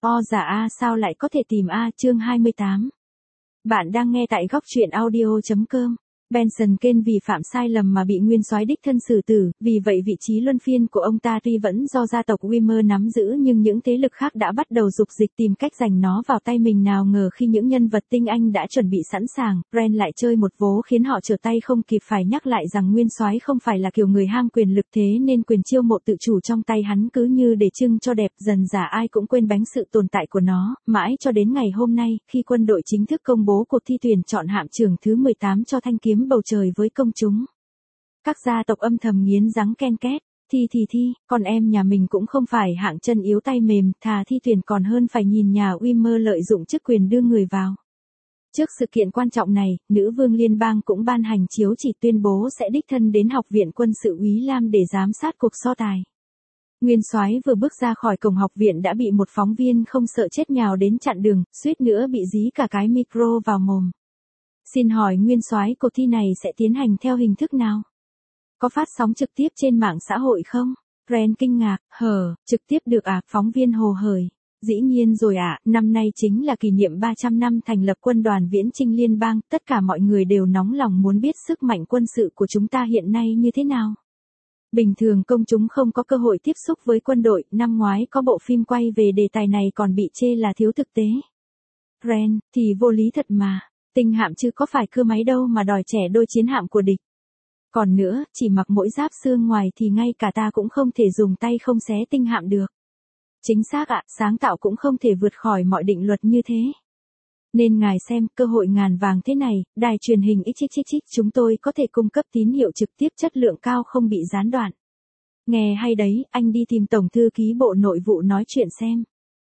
O dạ a sao lại có thể tìm a chương 28. Bạn đang nghe tại góc truyện audio.com. Benson Kane vì phạm sai lầm mà bị nguyên soái đích thân xử tử, vì vậy vị trí luân phiên của ông ta tuy vẫn do gia tộc Wimmer nắm giữ nhưng những thế lực khác đã bắt đầu dục dịch tìm cách giành nó vào tay mình. Nào ngờ khi những nhân vật tinh anh đã chuẩn bị sẵn sàng, Ren lại chơi một vố khiến họ trở tay không kịp. Phải nhắc lại rằng nguyên soái không phải là kiểu người ham quyền lực, thế nên quyền chiêu mộ tự chủ trong tay hắn cứ như để trưng cho đẹp, dần dà ai cũng quên bánh sự tồn tại của nó, mãi cho đến ngày hôm nay, khi quân đội chính thức công bố cuộc thi tuyển chọn hạm trưởng thứ 18 cho thanh kiếm bầu trời với công chúng. Các gia tộc âm thầm nghiến răng ken két, thi, con em nhà mình cũng không phải hạng chân yếu tay mềm, thà thi tuyển còn hơn phải nhìn nhà Wimmer lợi dụng chức quyền đưa người vào. Trước sự kiện quan trọng này, nữ vương liên bang cũng ban hành chiếu chỉ tuyên bố sẽ đích thân đến học viện quân sự Úy Lam để giám sát cuộc so tài. Nguyên soái vừa bước ra khỏi cổng học viện đã bị một phóng viên không sợ chết nhào đến chặn đường, suýt nữa bị dí cả cái micro vào mồm. Xin hỏi nguyên soái, cuộc thi này sẽ tiến hành theo hình thức nào? Có phát sóng trực tiếp trên mạng xã hội không? Ren kinh ngạc, trực tiếp được à? Phóng viên hồ hởi. Dĩ nhiên rồi ạ, năm nay chính là kỷ niệm 300 năm thành lập quân đoàn viễn chinh liên bang, tất cả mọi người đều nóng lòng muốn biết sức mạnh quân sự của chúng ta hiện nay như thế nào. Bình thường công chúng không có cơ hội tiếp xúc với quân đội, năm ngoái có bộ phim quay về đề tài này còn bị chê là thiếu thực tế. Ren, thì vô lý thật mà. Tinh hạm chứ có phải cưa máy đâu mà đòi trẻ đôi chiến hạm của địch. Còn nữa, chỉ mặc mỗi giáp xương ngoài thì ngay cả ta cũng không thể dùng tay không xé tinh hạm được. Chính xác ạ, sáng tạo cũng không thể vượt khỏi mọi định luật như thế. Nên ngài xem, cơ hội ngàn vàng thế này, đài truyền hình XXX chúng tôi có thể cung cấp tín hiệu trực tiếp chất lượng cao không bị gián đoạn. Nghe hay đấy, anh đi tìm Tổng thư ký Bộ Nội vụ nói chuyện xem.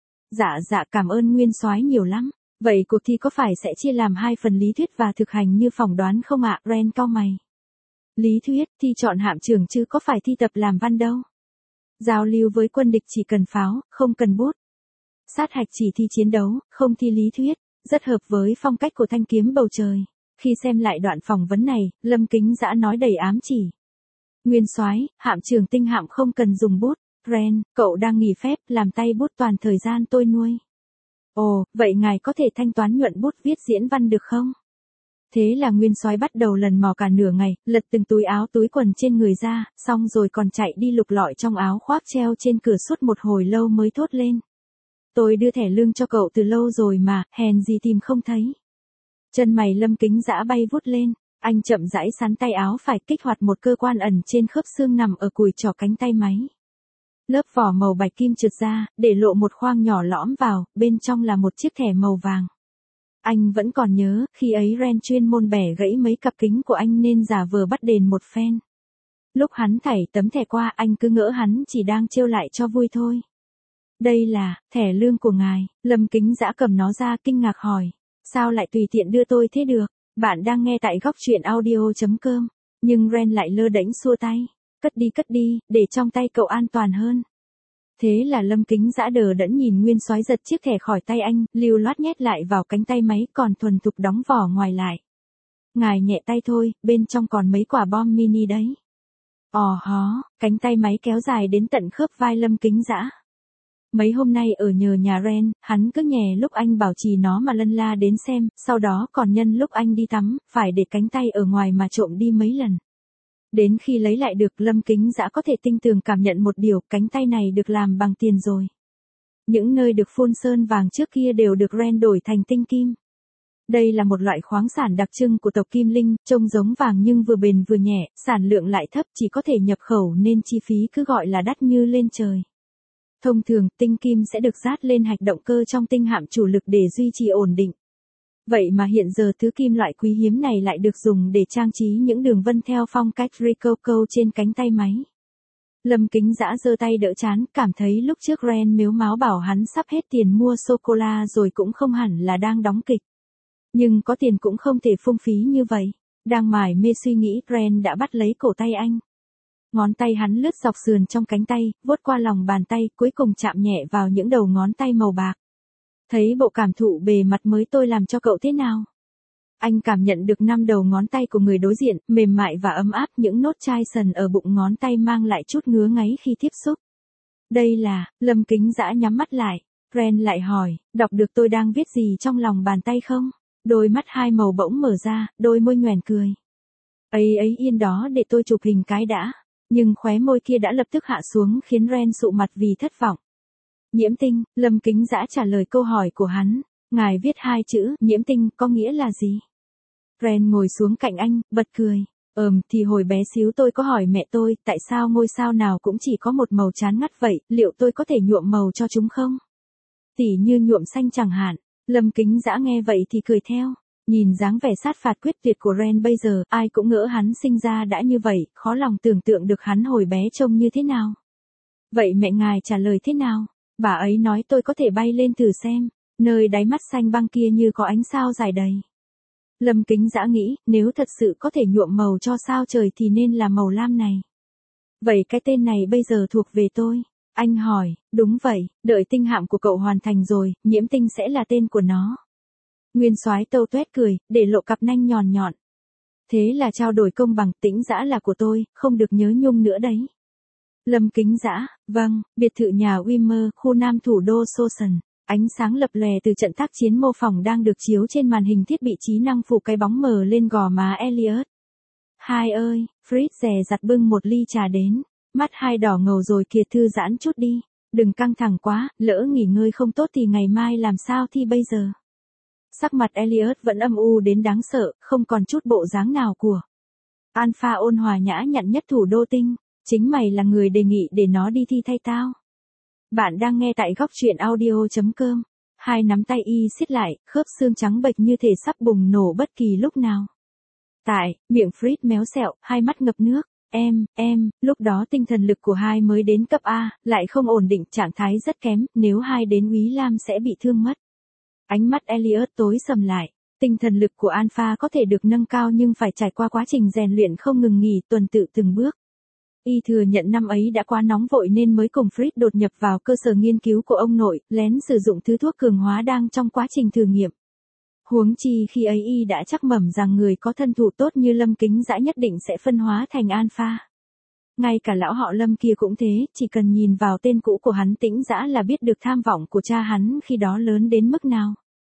Dạ cảm ơn nguyên soái nhiều lắm. Vậy cuộc thi có phải sẽ chia làm 2 phần lý thuyết và thực hành như phỏng đoán không ạ? Ren cau mày. Lý thuyết, thi chọn hạm trưởng chứ có phải thi tập làm văn đâu. Giao lưu với quân địch chỉ cần pháo, không cần bút. Sát hạch chỉ thi chiến đấu, không thi lý thuyết, rất hợp với phong cách của thanh kiếm bầu trời. Khi xem lại đoạn phỏng vấn này, Lâm Kính Dã nói đầy ám chỉ. Nguyên soái, hạm trưởng tinh hạm không cần dùng bút. Ren, cậu đang nghỉ phép, làm tay bút toàn thời gian tôi nuôi. Ồ, vậy ngài có thể thanh toán nhuận bút viết diễn văn được không? Thế là nguyên soái bắt đầu lần mò cả nửa ngày, lật từng túi áo túi quần trên người ra, xong rồi còn chạy đi lục lọi trong áo khoác treo trên cửa suốt một hồi lâu mới thốt lên. Tôi đưa thẻ lương cho cậu từ lâu rồi mà, hèn gì tìm không thấy. Chân mày Lâm Kính Dã bay vút lên, anh chậm rãi sắn tay áo phải kích hoạt một cơ quan ẩn trên khớp xương nằm ở cùi trỏ cánh tay máy. Lớp vỏ màu bạch kim trượt ra, để lộ một khoang nhỏ lõm vào, bên trong là một chiếc thẻ màu vàng. Anh vẫn còn nhớ, khi ấy Ren chuyên môn bẻ gãy mấy cặp kính của anh nên giả vờ bắt đền một phen. Lúc hắn thảy tấm thẻ qua anh cứ ngỡ hắn chỉ đang trêu lại cho vui thôi. Đây là, thẻ lương của ngài. Lâm Kính Dã cầm nó ra kinh ngạc hỏi. Sao lại tùy tiện đưa tôi thế được? Bạn đang nghe tại góc truyện audio.com. Nhưng Ren lại lơ đễnh xua tay. Cất đi, để trong tay cậu an toàn hơn. Thế là Lâm Kính Dã đờ đẫn nhìn nguyên soái giật chiếc thẻ khỏi tay anh, lưu loát nhét lại vào cánh tay máy còn thuần thục đóng vỏ ngoài lại. Ngài nhẹ tay thôi, bên trong còn mấy quả bom mini đấy. Cánh tay máy kéo dài đến tận khớp vai Lâm Kính Dã. Mấy hôm nay ở nhờ nhà Ren, hắn cứ nhè lúc anh bảo trì nó mà lân la đến xem, sau đó còn nhân lúc anh đi tắm, phải để cánh tay ở ngoài mà trộm đi mấy lần. Đến khi lấy lại được, Lâm Kính Dã có thể tinh tường cảm nhận một điều, cánh tay này được làm bằng tiền rồi. Những nơi được phun sơn vàng trước kia đều được Ren đổi thành tinh kim. Đây là một loại khoáng sản đặc trưng của tộc Kim Linh, trông giống vàng nhưng vừa bền vừa nhẹ, sản lượng lại thấp, chỉ có thể nhập khẩu nên chi phí cứ gọi là đắt như lên trời. Thông thường, tinh kim sẽ được dát lên hạch động cơ trong tinh hạm chủ lực để duy trì ổn định. Vậy mà hiện giờ thứ kim loại quý hiếm này lại được dùng để trang trí những đường vân theo phong cách Rococo trên cánh tay máy. Lâm Kính Dã giơ tay đỡ chán, cảm thấy lúc trước Ren mếu máo bảo hắn sắp hết tiền mua sô-cô-la rồi cũng không hẳn là đang đóng kịch. Nhưng có tiền cũng không thể phung phí như vậy. Đang mải mê suy nghĩ, Ren đã bắt lấy cổ tay anh. Ngón tay hắn lướt dọc sườn trong cánh tay, vuốt qua lòng bàn tay, cuối cùng chạm nhẹ vào những đầu ngón tay màu bạc. Thấy bộ cảm thụ bề mặt mới tôi làm cho cậu thế nào? Anh cảm nhận được 5 đầu ngón tay của người đối diện, mềm mại và ấm áp, những nốt chai sần ở bụng ngón tay mang lại chút ngứa ngáy khi tiếp xúc. Đây là, Lâm Kính Dã nhắm mắt lại. Ren lại hỏi, đọc được tôi đang viết gì trong lòng bàn tay không? Đôi mắt hai màu bỗng mở ra, đôi môi nhoẻn cười. Ấy ấy yên đó để tôi chụp hình cái đã. Nhưng khóe môi kia đã lập tức hạ xuống khiến Ren sụ mặt vì thất vọng. Nhiễm tinh, Lâm Kính Dã trả lời câu hỏi của hắn. Ngài viết hai chữ, nhiễm tinh, có nghĩa là gì? Ren ngồi xuống cạnh anh, bật cười. Thì hồi bé xíu tôi có hỏi mẹ tôi, tại sao ngôi sao nào cũng chỉ có một màu chán ngắt vậy, liệu tôi có thể nhuộm màu cho chúng không? Tỉ như nhuộm xanh chẳng hạn. Lâm Kính Dã nghe vậy thì cười theo. Nhìn dáng vẻ sát phạt quyết tuyệt của Ren bây giờ, ai cũng ngỡ hắn sinh ra đã như vậy, khó lòng tưởng tượng được hắn hồi bé trông như thế nào. Vậy mẹ ngài trả lời thế nào? Bà ấy nói tôi có thể bay lên thử xem, nơi đáy mắt xanh băng kia như có ánh sao dài đầy. Lâm Kính Dã nghĩ, nếu thật sự có thể nhuộm màu cho sao trời thì nên là màu lam này. Vậy cái tên này bây giờ thuộc về tôi. Anh hỏi, đúng vậy, đợi tinh hạm của cậu hoàn thành rồi, nhiễm tinh sẽ là tên của nó. Nguyên Soái tâu tuét cười, để lộ cặp nanh nhọn nhọn. Thế là trao đổi công bằng, Tĩnh Dã là của tôi, không được nhớ nhung nữa đấy. Lâm Kính Dã, vâng, biệt thự nhà Wimmer, khu nam thủ đô Sosan. Ánh sáng lập lòe từ trận tác chiến mô phỏng đang được chiếu trên màn hình thiết bị trí năng phủ cái bóng mờ lên gò má Elliot. Hai ơi, Fritz dè dặt bưng một ly trà đến. Mắt hai đỏ ngầu rồi kìa, thư giãn chút đi. Đừng căng thẳng quá, lỡ nghỉ ngơi không tốt thì ngày mai làm sao thi bây giờ. Sắc mặt Elliot vẫn âm u đến đáng sợ, không còn chút bộ dáng nào của Alpha ôn hòa nhã nhặn nhất thủ đô tinh. Chính mày là người đề nghị để nó đi thi thay tao. Bạn đang nghe tại góc truyện audio.com. Hai nắm tay y siết lại, khớp xương trắng bệch như thể sắp bùng nổ bất kỳ lúc nào. Tại, miệng Fritz méo xẹo, hai mắt ngập nước. Lúc đó tinh thần lực của hai mới đến cấp A, lại không ổn định, trạng thái rất kém, nếu hai đến Úy Lam sẽ bị thương mất. Ánh mắt Elliot tối sầm lại. Tinh thần lực của Alpha có thể được nâng cao nhưng phải trải qua quá trình rèn luyện không ngừng nghỉ, tuần tự từng bước. Y thừa nhận năm ấy đã quá nóng vội nên mới cùng Fritz đột nhập vào cơ sở nghiên cứu của ông nội, lén sử dụng thứ thuốc cường hóa đang trong quá trình thử nghiệm. Huống chi khi ấy Y đã chắc mẩm rằng người có thân thủ tốt như Lâm Kính Dã nhất định sẽ phân hóa thành Alpha. Ngay cả lão họ Lâm kia cũng thế, chỉ cần nhìn vào tên cũ của hắn Tĩnh Dã là biết được tham vọng của cha hắn khi đó lớn đến mức nào.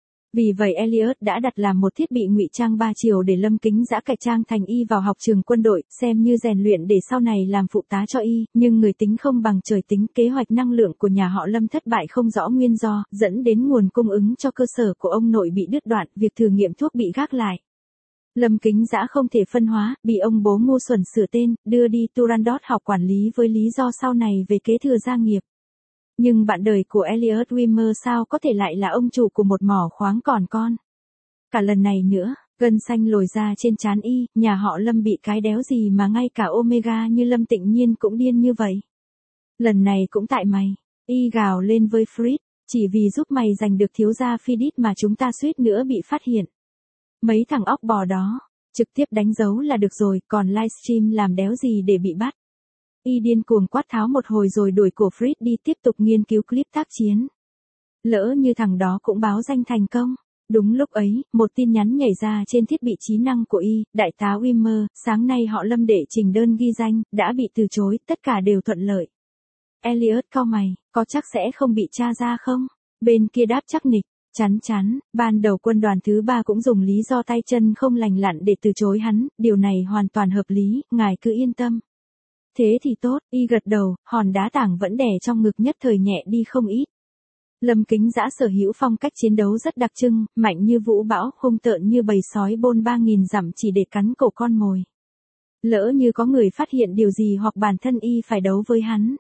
Vì vậy Elliot đã đặt làm một thiết bị ngụy trang 3 chiều để Lâm Kính Dã cải trang thành Y vào học trường quân đội, xem như rèn luyện để sau này làm phụ tá cho Y, nhưng người tính không bằng trời tính, kế hoạch năng lượng của nhà họ Lâm thất bại không rõ nguyên do, dẫn đến nguồn cung ứng cho cơ sở của ông nội bị đứt đoạn, việc thử nghiệm thuốc bị gác lại. Lâm Kính Dã không thể phân hóa, bị ông bố ngu xuẩn sửa tên, đưa đi Turandot học quản lý với lý do sau này về kế thừa gia nghiệp. Nhưng bạn đời của Elliot Wimmer sao có thể lại là ông chủ của một mỏ khoáng còn con. Cả lần này nữa, gân xanh lồi ra trên trán Y, nhà họ Lâm bị cái đéo gì mà ngay cả Omega như Lâm Tịnh Nhiên cũng điên như vậy. Lần này cũng tại mày, Y gào lên với Fritz, chỉ vì giúp mày giành được thiếu gia Phidit mà chúng ta suýt nữa bị phát hiện. Mấy thằng óc bò đó, trực tiếp đánh dấu là được rồi, còn livestream làm đéo gì để bị bắt. Y điên cuồng quát tháo một hồi rồi đuổi cổ Fritz đi tiếp tục nghiên cứu clip tác chiến. Lỡ như thằng đó cũng báo danh thành công. Đúng lúc ấy, một tin nhắn nhảy ra trên thiết bị trí năng của Y, đại tá Wimmer, sáng nay họ Lâm để trình đơn ghi danh, đã bị từ chối, tất cả đều thuận lợi. Elliot cau mày, có chắc sẽ không bị tra ra không? Bên kia đáp chắc nịch, chắn, ban đầu quân đoàn thứ 3 cũng dùng lý do tay chân không lành lặn để từ chối hắn, điều này hoàn toàn hợp lý, ngài cứ yên tâm. Thế thì tốt, Y gật đầu, hòn đá tảng vẫn đè trong ngực nhất thời nhẹ đi không ít. Lâm Kính Dã sở hữu phong cách chiến đấu rất đặc trưng, mạnh như vũ bão, hung tợn như bầy sói bôn 3000 dặm chỉ để cắn cổ con mồi. Lỡ như có người phát hiện điều gì hoặc bản thân Y phải đấu với hắn.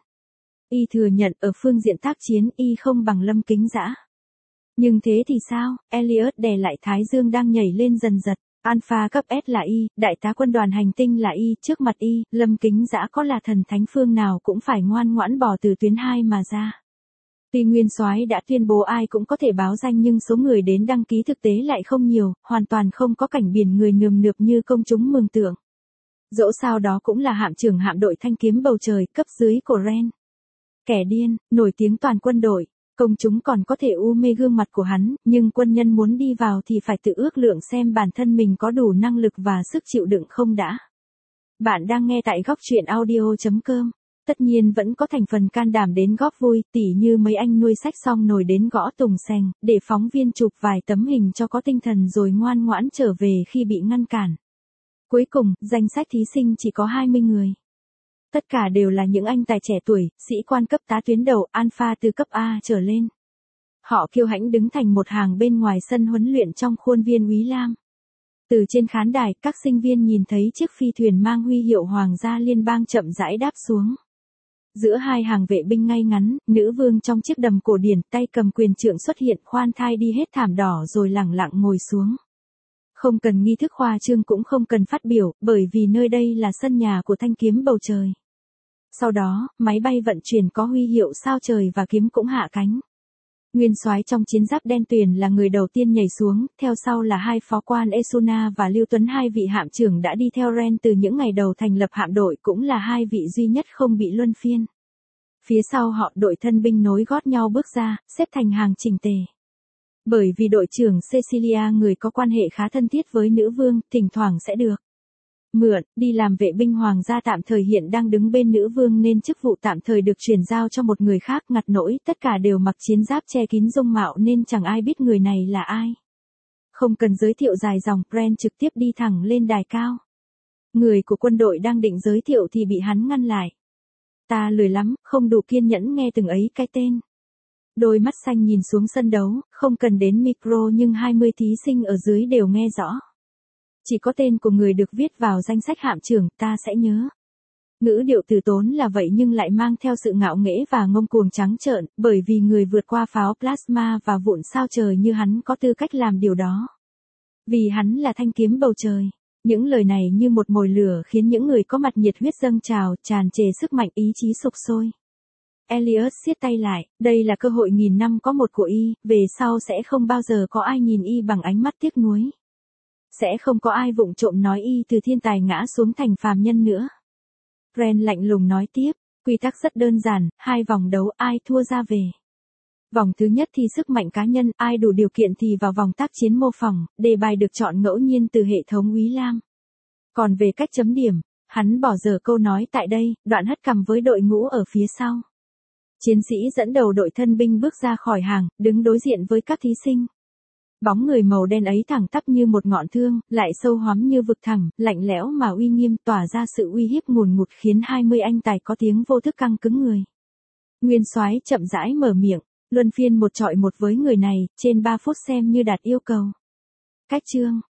Y thừa nhận ở phương diện tác chiến Y không bằng Lâm Kính Dã. Nhưng thế thì sao, Elliot đè lại thái dương đang nhảy lên dần dật. Alpha cấp S là Y, đại tá quân đoàn hành tinh là Y, trước mặt Y, Lâm Kính Dã có là thần thánh phương nào cũng phải ngoan ngoãn bỏ từ tuyến 2 mà ra. Tuy Nguyên Soái đã tuyên bố ai cũng có thể báo danh nhưng số người đến đăng ký thực tế lại không nhiều, hoàn toàn không có cảnh biển người nườm nượp như công chúng mường tượng. Dẫu sao đó cũng là hạm trưởng hạm đội thanh kiếm bầu trời cấp dưới của Ren. Kẻ điên, nổi tiếng toàn quân đội. Công chúng còn có thể u mê gương mặt của hắn, nhưng quân nhân muốn đi vào thì phải tự ước lượng xem bản thân mình có đủ năng lực và sức chịu đựng không đã. Bạn đang nghe tại góc truyện audio.com. Tất nhiên vẫn có thành phần can đảm đến góp vui, tỉ như mấy anh nuôi sách xong nổi đến gõ tùng sành, để phóng viên chụp vài tấm hình cho có tinh thần rồi ngoan ngoãn trở về khi bị ngăn cản. Cuối cùng, danh sách thí sinh chỉ có 20 người. Tất cả đều là những anh tài trẻ tuổi, sĩ quan cấp tá tuyến đầu, alpha từ cấp A trở lên. Họ kiêu hãnh đứng thành một hàng bên ngoài sân huấn luyện trong khuôn viên Úy Lam. Từ trên khán đài, các sinh viên nhìn thấy chiếc phi thuyền mang huy hiệu Hoàng gia Liên bang chậm rãi đáp xuống. Giữa hai hàng vệ binh ngay ngắn, nữ vương trong chiếc đầm cổ điển, tay cầm quyền trượng xuất hiện, khoan thai đi hết thảm đỏ rồi lẳng lặng ngồi xuống. Không cần nghi thức khoa trương cũng không cần phát biểu, bởi vì nơi đây là sân nhà của thanh kiếm bầu trời. Sau đó, máy bay vận chuyển có huy hiệu sao trời và kiếm cũng hạ cánh. Nguyên soái trong chiến giáp đen tuyền là người đầu tiên nhảy xuống, theo sau là hai phó quan Esuna và Lưu Tuấn, hai vị hạm trưởng đã đi theo Ren từ những ngày đầu thành lập hạm đội, cũng là hai vị duy nhất không bị luân phiên. Phía sau họ, đội thân binh nối gót nhau bước ra, xếp thành hàng chỉnh tề. Bởi vì đội trưởng Cecilia, người có quan hệ khá thân thiết với nữ vương, thỉnh thoảng sẽ được mượn đi làm vệ binh hoàng gia tạm thời, hiện đang đứng bên nữ vương nên chức vụ tạm thời được chuyển giao cho một người khác. Ngặt nỗi tất cả đều mặc chiến giáp che kín dung mạo nên chẳng ai biết người này là ai. Không cần giới thiệu dài dòng, Brand trực tiếp đi thẳng lên đài cao. Người của quân đội đang định giới thiệu thì bị hắn ngăn lại. Ta lười lắm, không đủ kiên nhẫn nghe từng ấy cái tên. Đôi mắt xanh nhìn xuống sân đấu, không cần đến micro nhưng 20 thí sinh ở dưới đều nghe rõ. Chỉ có tên của người được viết vào danh sách hạm trưởng, ta sẽ nhớ. Ngữ điệu từ tốn là vậy nhưng lại mang theo sự ngạo nghễ và ngông cuồng trắng trợn, bởi vì người vượt qua pháo plasma và vụn sao trời như hắn có tư cách làm điều đó. Vì hắn là thanh kiếm bầu trời. Những lời này như một mồi lửa khiến những người có mặt nhiệt huyết dâng trào, tràn trề sức mạnh, ý chí sục sôi. Elliot siết tay lại, đây là cơ hội nghìn năm có một của y, về sau sẽ không bao giờ có ai nhìn y bằng ánh mắt tiếc nuối. Sẽ không có ai vụng trộm nói y từ thiên tài ngã xuống thành phàm nhân nữa. Ren lạnh lùng nói tiếp, quy tắc rất đơn giản, 2 vòng đấu, ai thua ra về. Vòng thứ nhất thì sức mạnh cá nhân, ai đủ điều kiện thì vào vòng tác chiến mô phỏng, đề bài được chọn ngẫu nhiên từ hệ thống Úy Lam. Còn về cách chấm điểm, hắn bỏ dở câu nói tại đây, đoạn hất cằm với đội ngũ ở phía sau. Chiến sĩ dẫn đầu đội thân binh bước ra khỏi hàng, đứng đối diện với các thí sinh. Bóng người màu đen ấy thẳng tắp như một ngọn thương, lại sâu hoắm như vực thẳm, lạnh lẽo mà uy nghiêm, tỏa ra sự uy hiếp ngùn ngụt khiến 20 anh tài có tiếng vô thức căng cứng người. Nguyên soái chậm rãi mở miệng, luân phiên một chọi một với người này, trên 3 phút xem như đạt yêu cầu. Cách chương